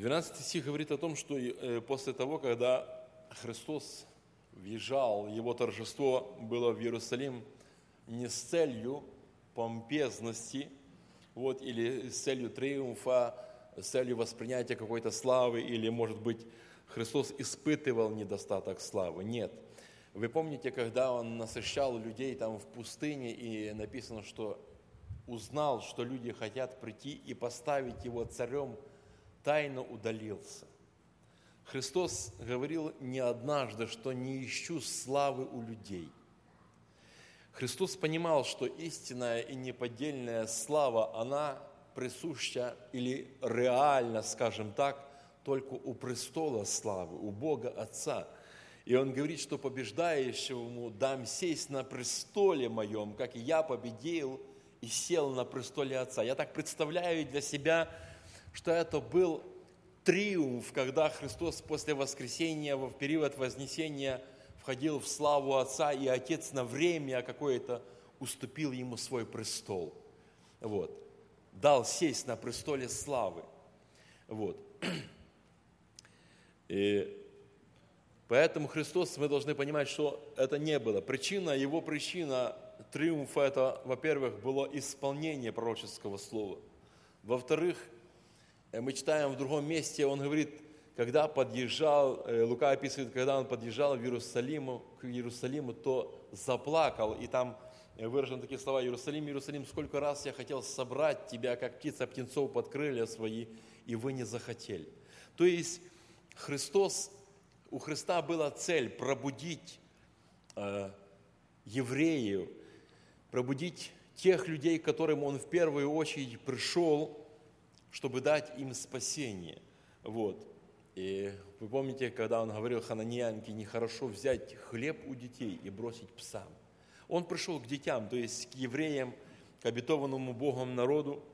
12 стих говорит о том, что после того, когда Христос въезжал, его торжество было в Иерусалим не с целью помпезности, или с целью триумфа, с целью воспринятия какой-то славы, или, может быть, Христос испытывал недостаток славы. Нет. Вы помните, когда Он насыщал людей там в пустыне, и написано, что узнал, что люди хотят прийти и поставить Его царем, тайно удалился. Христос говорил не однажды, что не ищу славы у людей. Христос понимал, что истинная и неподдельная слава, она присуща или реальна, скажем так, только у престола славы, у Бога Отца. И Он говорит, что побеждающему дам сесть на престоле моем, как и я победил и сел на престоле Отца. Я так представляю для себя, что это был триумф, когда Христос после воскресения, в период вознесения, входил в славу Отца, и Отец на время какое-то уступил Ему свой престол. Дал сесть на престоле славы. И поэтому Христос, мы должны понимать, что это не было. Его причина триумфа, это, во-первых, было исполнение пророческого слова. Во-вторых, мы читаем в другом месте, он говорит, когда подъезжал, Лука описывает, когда он подъезжал к Иерусалиму, то заплакал, и там выражены такие слова: «Иерусалим, Иерусалим, сколько раз я хотел собрать тебя, как птица птенцов под крылья свои, и вы не захотели». То есть у Христа была цель пробудить евреев, пробудить тех людей, к которым Он в первую очередь пришел, чтобы дать им спасение. И вы помните, когда Он говорил хананеянке, нехорошо взять хлеб у детей и бросить псам. Он пришел к детям, то есть к евреям, к обетованному Богом народу.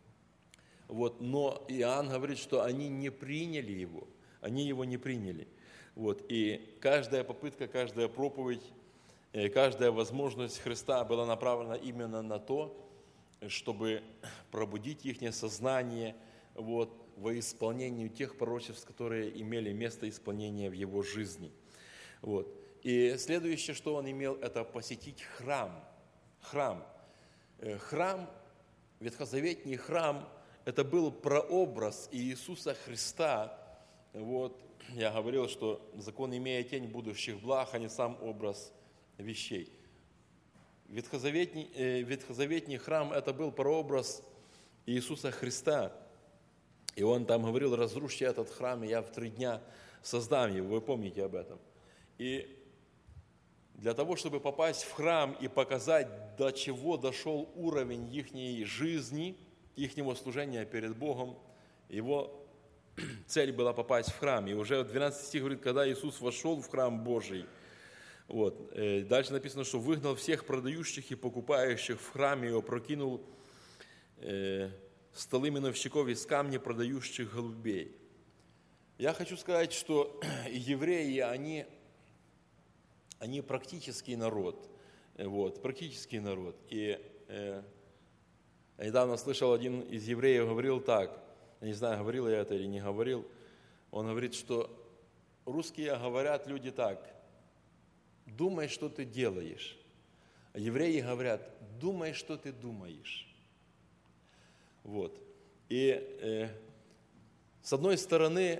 Но Иоанн говорит, что они не приняли Его, они Его не приняли. И каждая попытка, каждая проповедь, каждая возможность Христа была направлена именно на то, чтобы пробудить их сознание во исполнении тех пророчеств, которые имели место исполнения в Его жизни. И следующее, что Он имел, это посетить храм. Храм, ветхозаветний храм, это был прообраз Иисуса Христа. Я говорил, что закон имеет тень будущих благ, а не сам образ вещей. Ветхозаветний храм – это был прообраз Иисуса Христа. И Он там говорил: разрушьте этот храм, и я в 3 дня создам его. Вы помните об этом. И для того, чтобы попасть в храм и показать, до чего дошел уровень ихней жизни, ихнего служения перед Богом, его цель была попасть в храм. И уже 12 стих говорит, когда Иисус вошел в храм Божий, дальше написано, что выгнал всех продающих и покупающих в храме и опрокинул столы миновщиков из камня, продающих голубей. Я хочу сказать, что евреи, они практический народ. Практический народ. И я недавно слышал, один из евреев говорил так, я не знаю, говорил я это или не говорил, он говорит, что русские говорят люди так: думай, что ты делаешь. А евреи говорят: думай, что ты думаешь. И с одной стороны,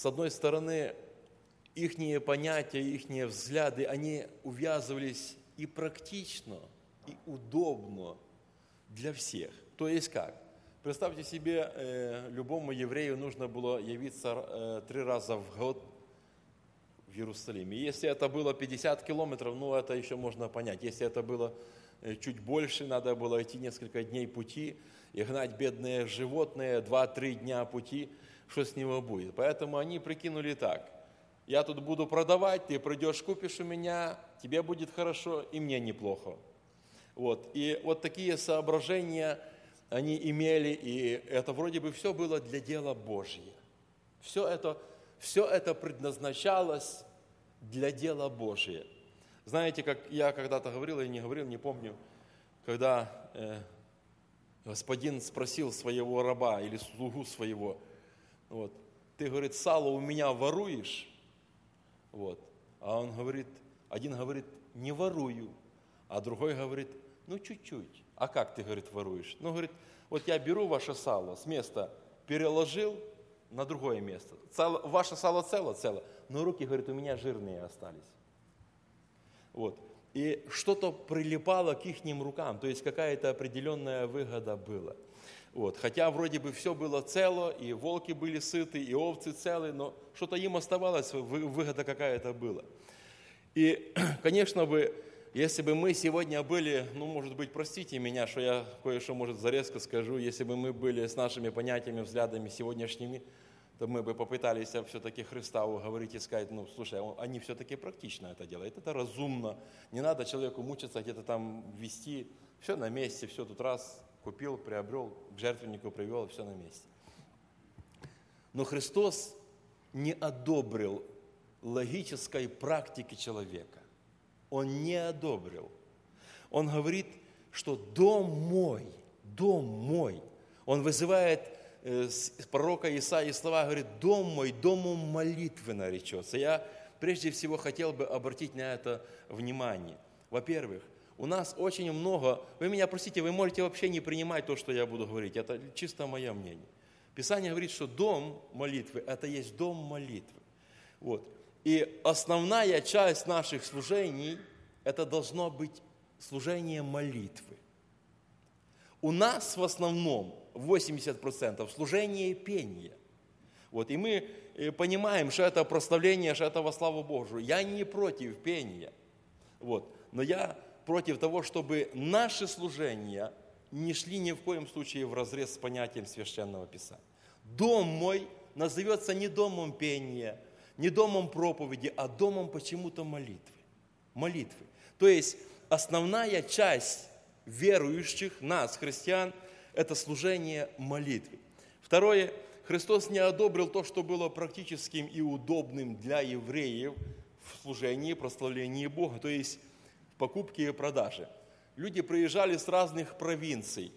ихние понятия, ихние взгляды, они увязывались и практично, и удобно для всех. То есть как? Представьте себе, любому еврею нужно было явиться 3 раза в год в Иерусалиме. Если это было 50 километров, это еще можно понять. Если это было чуть больше, надо было идти несколько дней пути и гнать бедные животные 2-3 дня пути, что с него будет. Поэтому они прикинули так: я тут буду продавать, ты придешь, купишь у меня, тебе будет хорошо, и мне неплохо. И такие соображения они имели, и это вроде бы все было для дела Божьего. Все это предназначалось для дела Божия. Знаете, как я когда-то говорил, или не говорил, не помню, когда господин спросил своего раба или слугу своего: ты, говорит, сало у меня воруешь? Вот. А он говорит, один говорит, не ворую, а другой говорит, ну чуть-чуть. А как ты, говорит, воруешь? Ну, говорит, вот я беру ваше сало с места, переложил на другое место. Ваше сало цело, но руки, говорит, у меня жирные остались. Вот. И что-то прилипало к ихним рукам, то есть какая-то определенная выгода была. Вот. Хотя вроде бы все было цело, и волки были сыты, и овцы целы, но что-то им оставалось, выгода какая-то была. И, конечно бы, если бы мы сегодня были, ну, может быть, простите меня, что я кое-что, может, зарезко скажу, если бы мы были с нашими понятиями, взглядами сегодняшними, то мы бы попытались все-таки Христа уговорить и сказать, ну, слушай, они все-таки практично это делают, это разумно, не надо человеку мучиться, где-то там вести, все на месте, все тут раз купил, приобрел, к жертвеннику привел, все на месте. Но Христос не одобрил логической практики человека. Он не одобрил. Он говорит, что дом мой. Он вызывает пророка Исаии слова, говорит, дом мой, домом молитвы наречется. Я прежде всего хотел бы обратить на это внимание. Во-первых, у нас очень много, вы меня простите, вы можете вообще не принимать то, что я буду говорить, это чисто мое мнение. Писание говорит, что дом молитвы, это есть дом молитвы. Вот. И основная часть наших служений, это должно быть служение молитвы. У нас в основном 80% служение пения. Вот. И мы понимаем, что это прославление, что это во славу Божию. Я не против пения, вот. Но я против того, чтобы наши служения не шли ни в коем случае вразрез с понятием Священного Писания. Дом мой назовется не домом пения, не домом проповеди, а домом почему-то молитвы. То есть основная часть верующих, нас, христиан, это служение молитвы. Второе, Христос не одобрил то, что было практическим и удобным для евреев в служении, прославлении Бога, то есть в покупке и продаже. Люди приезжали с разных провинций,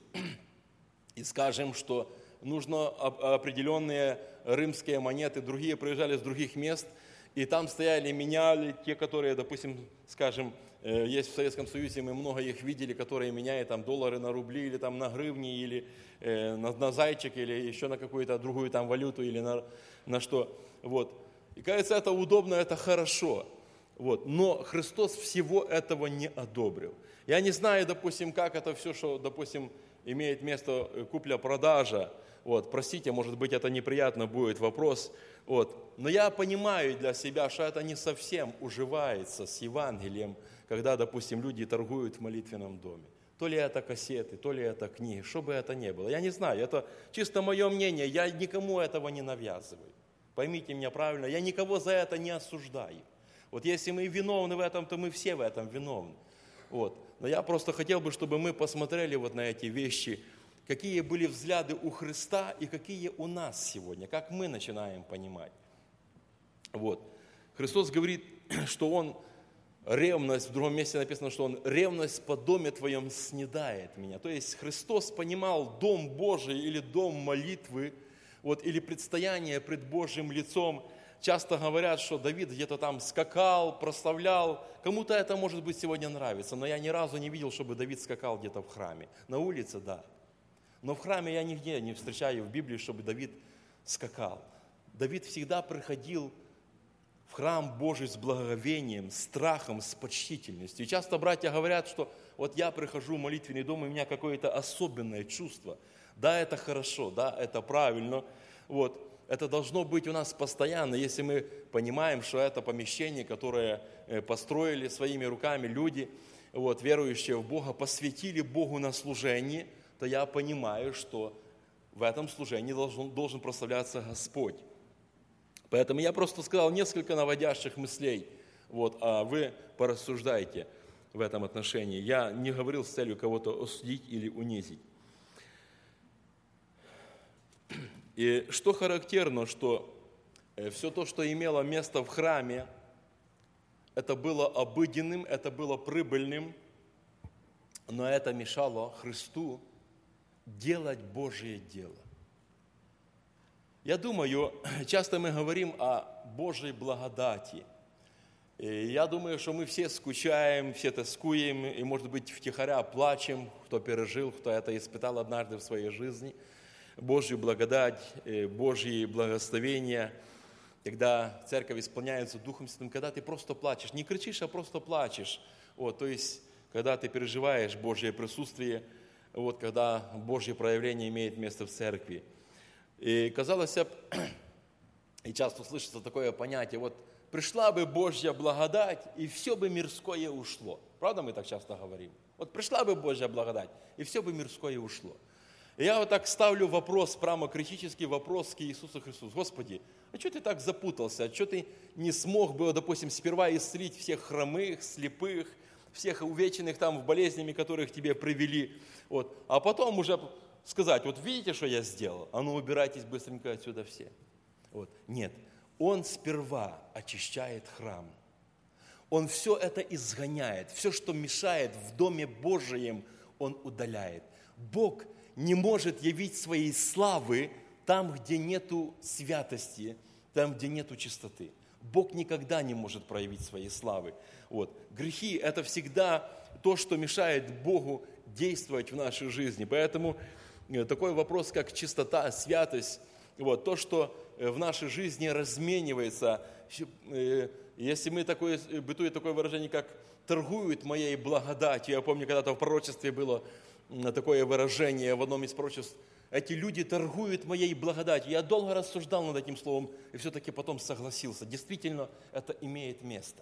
и скажем, что нужно определенные римские монеты, другие приезжали с других мест, и там стояли, меняли те, которые, допустим, скажем, есть в Советском Союзе, мы много их видели, которые меняют там доллары на рубли, или там на гривни, или на зайчик, или еще на какую-то другую там валюту, или на что. Вот. И кажется, это удобно, это хорошо. Вот. Но Христос всего этого не одобрил. Я не знаю, допустим, как это все, что, допустим, имеет место купля-продажа. Вот. Простите, может быть, это неприятно будет вопрос. Вот. Но я понимаю для себя, что это не совсем уживается с Евангелием, когда, допустим, люди торгуют в молитвенном доме. То ли это кассеты, то ли это книги, что бы это ни было. Я не знаю, это чисто мое мнение, я никому этого не навязываю. Поймите меня правильно, я никого за это не осуждаю. Вот если мы виновны в этом, то мы все в этом виновны. Вот. Но я просто хотел бы, чтобы мы посмотрели вот на эти вещи, какие были взгляды у Христа и какие у нас сегодня, как мы начинаем понимать. Вот. Христос говорит, что Он ревность, в другом месте написано, что Он ревность по доме Твоем снедает меня. То есть Христос понимал дом Божий или дом молитвы, вот, или предстояние пред Божьим лицом. Часто говорят, что Давид где-то там скакал, прославлял. Кому-то это, может быть, сегодня нравится, но я ни разу не видел, чтобы Давид скакал где-то в храме. На улице, да. Но в храме я нигде не встречаю в Библии, чтобы Давид скакал. Давид всегда приходил в храм Божий с благоговением, страхом, с почтительностью. И часто братья говорят, что вот я прихожу в молитвенный дом, и у меня какое-то особенное чувство. Да, это хорошо, да, это правильно. Вот. Это должно быть у нас постоянно, если мы понимаем, что это помещение, которое построили своими руками люди, вот, верующие в Бога, посвятили Богу на служение, то я понимаю, что в этом служении должен прославляться Господь. Поэтому я просто сказал несколько наводящих мыслей, вот, а вы порассуждайте в этом отношении. Я не говорил с целью кого-то осудить или унизить. И что характерно, что все то, что имело место в храме, это было обыденным, это было прибыльным, но это мешало Христу делать Божие дело. Я думаю, часто мы говорим о Божьей благодати. И я думаю, что мы все скучаем, все тоскуем, и, может быть, втихаря плачем, кто пережил, кто это испытал однажды в своей жизни. Божью благодать, Божьи благословения, когда церковь исполняется Духом Святым, когда ты просто плачешь, не кричишь, а просто плачешь. То есть, когда ты переживаешь Божье присутствие, когда Божье проявление имеет место в церкви. И казалось бы, и часто слышится такое понятие, пришла бы Божья благодать, и все бы мирское ушло. Правда, мы так часто говорим? Пришла бы Божья благодать, и все бы мирское ушло. И я так ставлю вопрос, прямо критический вопрос к Иисусу Христу. Господи, а что ты так запутался? А что ты не смог бы, допустим, сперва исцелить всех хромых, слепых, всех увеченных там в болезнями, которых тебе привели, а потом уже сказать, видите, что я сделал? А ну, убирайтесь быстренько отсюда все. Нет, Он сперва очищает храм. Он все это изгоняет, все, что мешает в Доме Божьем, Он удаляет. Бог не может явить своей славы там, где нету святости, там, где нету чистоты. Бог никогда не может проявить своей славы. Грехи – это всегда то, что мешает Богу действовать в нашей жизни. Поэтому такой вопрос, как чистота, святость, то, что в нашей жизни разменивается. Если бытует такое выражение, как «торгуют моей благодатью». Я помню, когда-то в пророчестве было такое выражение в одном из пророчеств. Эти люди торгуют моей благодатью. Я долго рассуждал над этим словом и все-таки потом согласился. Действительно, это имеет место.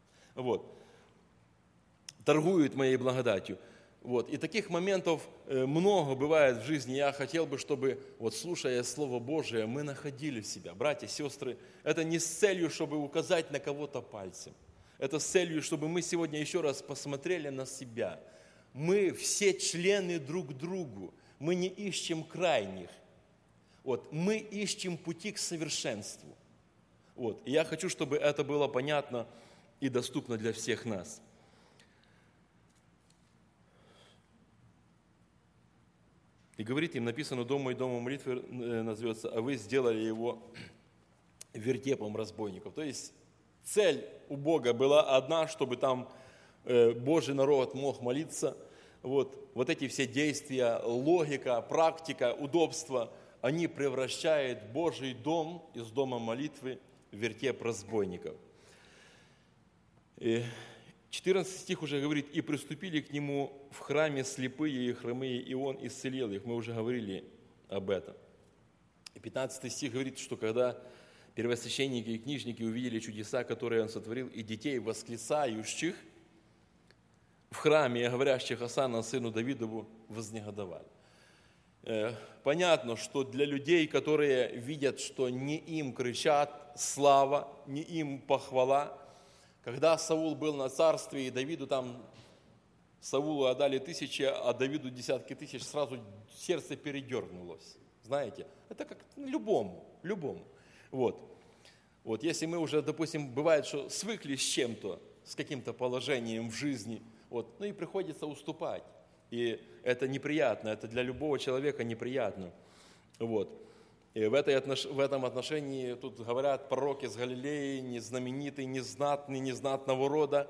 Торгуют моей благодатью. И таких моментов много бывает в жизни. Я хотел бы, чтобы, слушая Слово Божие, мы находили себя. Братья, сестры, это не с целью, чтобы указать на кого-то пальцем. Это с целью, чтобы мы сегодня еще раз посмотрели на себя. Мы все члены друг другу. Мы не ищем крайних. Мы ищем пути к совершенству. И я хочу, чтобы это было понятно и доступно для всех нас. И говорит им, написано, дом мой, домом молитвы назовется, а вы сделали его вертепом разбойников. То есть цель у Бога была одна, чтобы там Божий народ мог молиться. Эти все действия, логика, практика, удобство, они превращают Божий дом из дома молитвы в вертеп разбойников. 14 стих уже говорит, «И приступили к нему в храме слепые и хромые, и он исцелил их». Мы уже говорили об этом. И 15 стих говорит, что когда первосвященники и книжники увидели чудеса, которые он сотворил, и детей восклицающих в храме, говорящих Осанна, сыну Давидову, вознегодовали. Понятно, что для людей, которые видят, что не им кричат слава, не им похвала, когда Саул был на царстве, и Давиду Саулу отдали 1000, а Давиду десятки тысяч, сразу сердце передернулось. Знаете, это как любому. Если мы уже, допустим, бывает, что свыкли с чем-то, с каким-то положением в жизни, и приходится уступать. И это неприятно, это для любого человека неприятно. И в этом отношении тут говорят пророки с Галилеи, незнаменитый, незнатный, незнатного рода.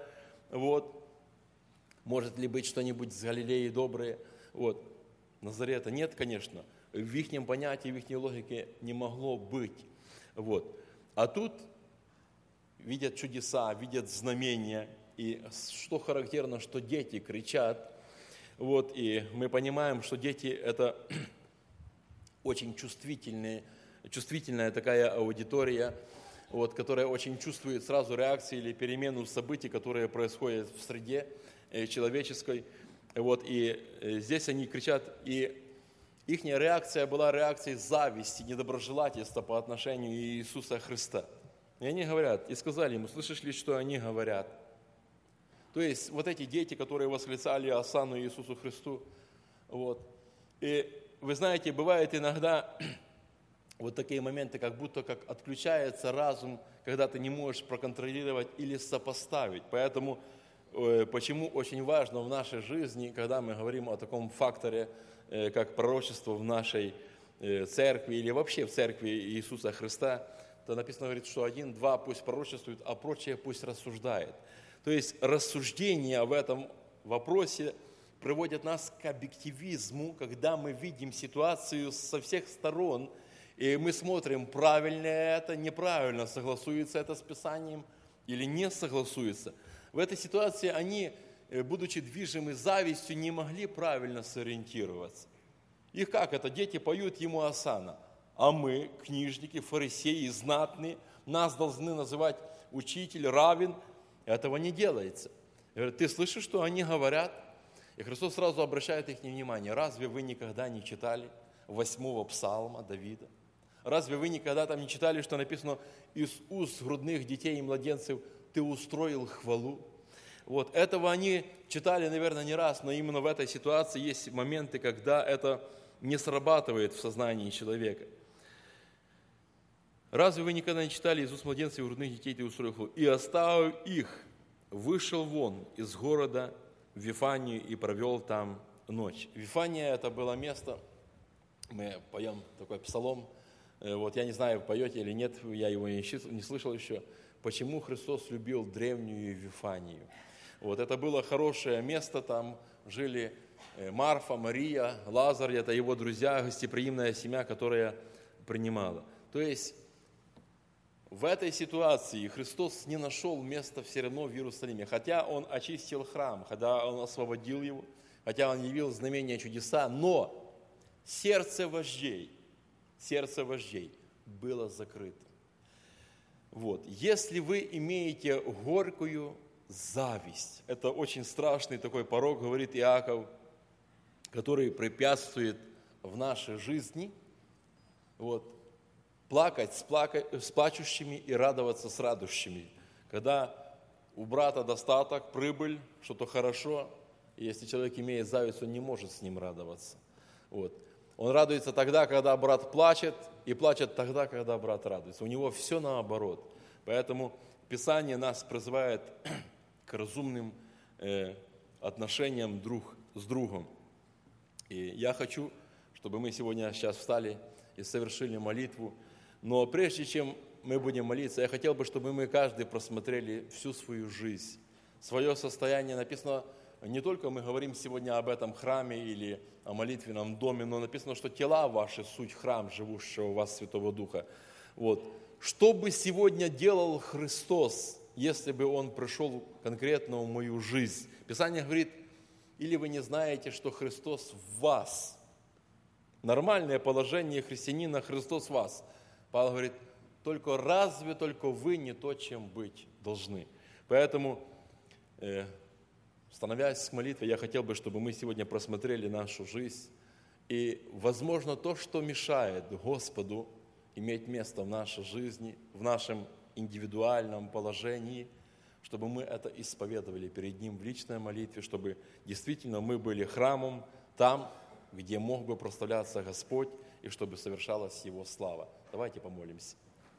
Может ли быть что-нибудь с Галилеи доброе? Назарета нет, конечно. В их понятии, в их логике не могло быть. А тут видят чудеса, видят знамения. И что характерно, что дети кричат. И мы понимаем, что дети – это очень чувствительная такая аудитория, которая очень чувствует сразу реакции или перемену событий, которые происходят в среде человеческой. И здесь они кричат, и их реакция была реакцией зависти, недоброжелательства по отношению к Иисуса Христа. И они говорят, и сказали ему, слышишь ли, что они говорят? То есть эти дети, которые восклицали Осанну Иисусу Христу. И вы знаете, бывает иногда такие моменты, как будто как отключается разум, когда ты не можешь проконтролировать или сопоставить. Поэтому почему очень важно в нашей жизни, когда мы говорим о таком факторе, как пророчество в нашей церкви или вообще в церкви Иисуса Христа, то написано, говорит, что 1-2 пусть пророчествует, а прочее пусть рассуждает. То есть рассуждения в этом вопросе приводят нас к объективизму, когда мы видим ситуацию со всех сторон, и мы смотрим, правильно это, неправильно, согласуется это с Писанием или не согласуется. В этой ситуации они, будучи движимы завистью, не могли правильно сориентироваться. И как это? Дети поют ему осанна, а мы, книжники, фарисеи, знатные, нас должны называть учитель, раввин. Этого не делается. Говорят, ты слышишь, что они говорят? И Христос сразу обращает их внимание. Разве вы никогда не читали 8-го псалма Давида? Разве вы никогда там не читали, что написано, из уст грудных детей и младенцев ты устроил хвалу? Вот, этого они читали, наверное, не раз, но именно в этой ситуации есть моменты, когда это не срабатывает в сознании человека. Разве вы никогда не читали из уст младенцев и грудных детей ты устроил хвалу? И оставив их, вышел вон из города в Вифанию и провел там ночь. Вифания – это было место, мы поем такой псалом, вот я не знаю, поете или нет, я его не слышал еще, почему Христос любил древнюю Вифанию. Вот это было хорошее место, там жили Марфа, Мария, Лазарь, это его друзья, гостеприимная семья, которая принимала. То есть в этой ситуации Христос не нашел места все равно в Иерусалиме, хотя Он очистил храм, хотя Он освободил его, хотя Он явил знамения, чудеса, но сердце вождей было закрыто. Вот. Если вы имеете горькую зависть, это очень страшный такой порок, говорит Иаков, который препятствует в нашей жизни, вот, плакать с плачущими и радоваться с радующими. Когда у брата достаток, прибыль, что-то хорошо, и если человек имеет зависть, он не может с ним радоваться. Вот. Он радуется тогда, когда брат плачет, и плачет тогда, когда брат радуется. У него все наоборот. Поэтому Писание нас призывает к разумным отношениям друг с другом. И я хочу, чтобы мы сегодня сейчас встали и совершили молитву. Но прежде чем мы будем молиться, я хотел бы, чтобы мы каждый просмотрели всю свою жизнь, свое состояние. Написано, не только мы говорим сегодня об этом храме или о молитвенном доме, но написано, что тела ваши суть храм, живущего в вас Святого Духа. Вот. Что бы сегодня делал Христос, если бы Он пришел конкретно в мою жизнь? Писание говорит, или вы не знаете, что Христос в вас? Нормальное положение христианина, Христос в вас. Павел говорит, разве только вы не то, чем быть должны. Поэтому, становясь к молитве, я хотел бы, чтобы мы сегодня просмотрели нашу жизнь. И, возможно, то, что мешает Господу иметь место в нашей жизни, в нашем индивидуальном положении, чтобы мы это исповедовали перед Ним в личной молитве, чтобы действительно мы были храмом там, где мог бы прославляться Господь, и чтобы совершалась Его слава. Давайте помолимся.